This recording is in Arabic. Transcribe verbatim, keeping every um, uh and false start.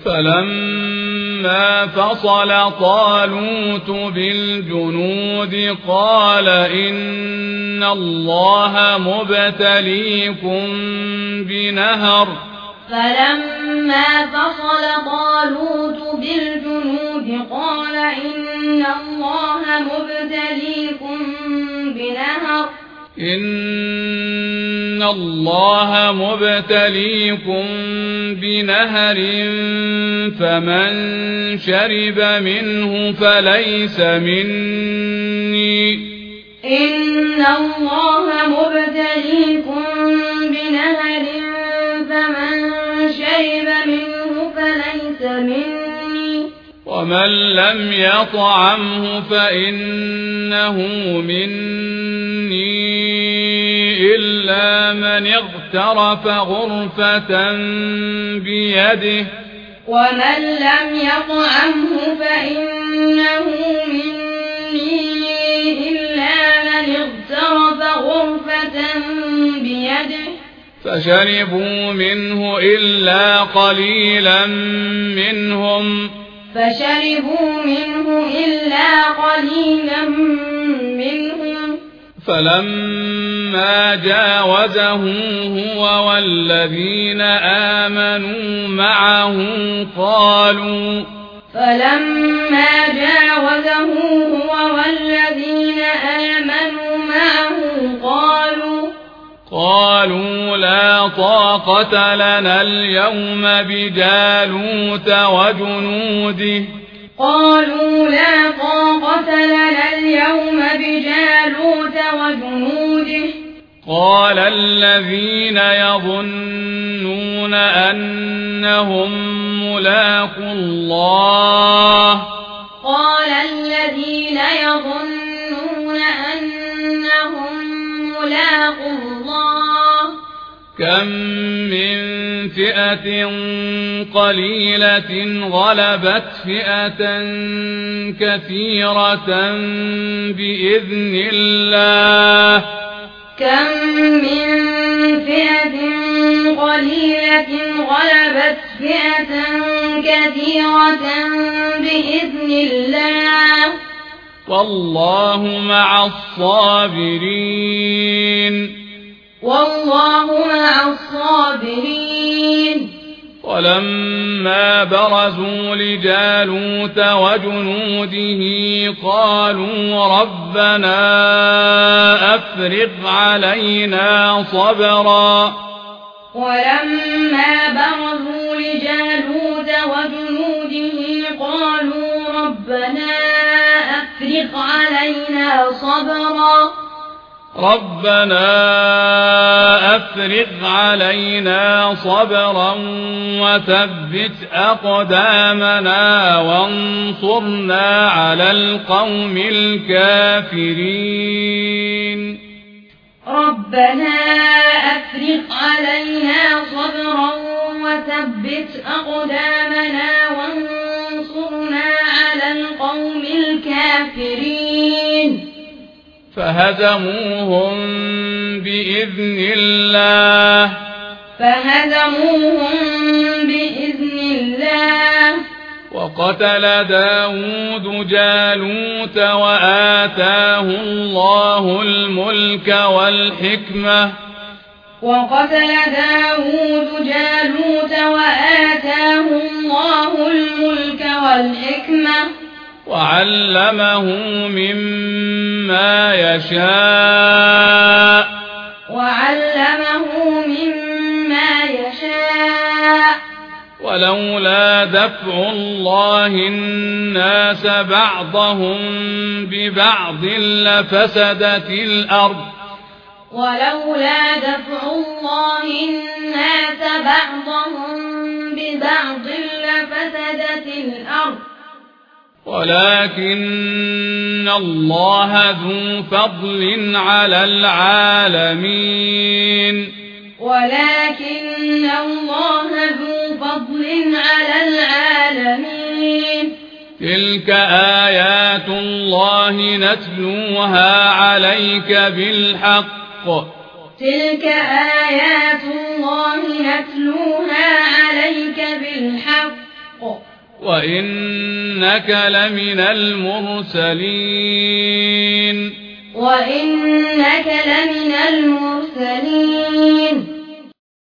فلما فصل طالوت بالجنود قال إن الله مبتليكم بنهر فلما فصل طالوت بالجنود قال إن الله مبتليكم بنهر إن الله مبتليكم بنهر فمن شرب منه فليس مني إن الله مبتليكم بنهر فمن شرب منه فليس مني ومن لم يطعمه فإنه مني إلا من اغترف غرفة بيده ومن لم يطعمه فإنه مني إلا من اغترف غرفة بيده فشربوا منه إلا قليلا منهم فشربوا منه إلا قليلا منهم فلما جاوزه هو والذين آمنوا معه قالوا فلما جاوزه هو والذين آمنوا معه قالوا قالوا لا طاقة لنا اليوم بجالوت وجنوده قالوا لا طاقة لنا اليوم بجالوت وجنوده قال الذين يظنون أنهم ملاقو الله قال الذين يظنون أنهم ملاقو الله كم من فئة قليلة غلبت فئة كثيرة بإذن الله كم من فئة قليلة غلبت فئة كثيرة بإذن الله والله مع الصابرين والله مع الصابرين ولما برزوا لجالوت وجنوده قالوا ربنا أفرغ علينا صبرا ولما برزوا لجالوت وجنوده قالوا ربنا أفرغ علينا صبرا ربنا أفرغ علينا صبرا وثبت أقدامنا وانصرنا على القوم الكافرين ربنا أفرغ علينا صبرا وثبت أقدامنا وانصرنا على القوم الكافرين فهزموهم بإذن الله فهزموهم بإذن الله وقتل داود جالوت وآتاه الله الملك والحكمة وقتل داود جالوت وآتاه الله الملك والحكمة وعلمه مما يشاء وعلمه مما يشاء ولولا دفع الله الناس بعضهم ببعض لفسدت الأرض ولولا دفع الله الناس بعضهم ببعض لفسدت الأرض ولكن الله ذو فضل على العالمين ولكن الله ذو فضل على العالمين تلك آيات الله نتلوها عليك بالحق تلك آيات الله نتلوها عليك بالحق وإنك لمن المرسلين وإنك لمن المرسلين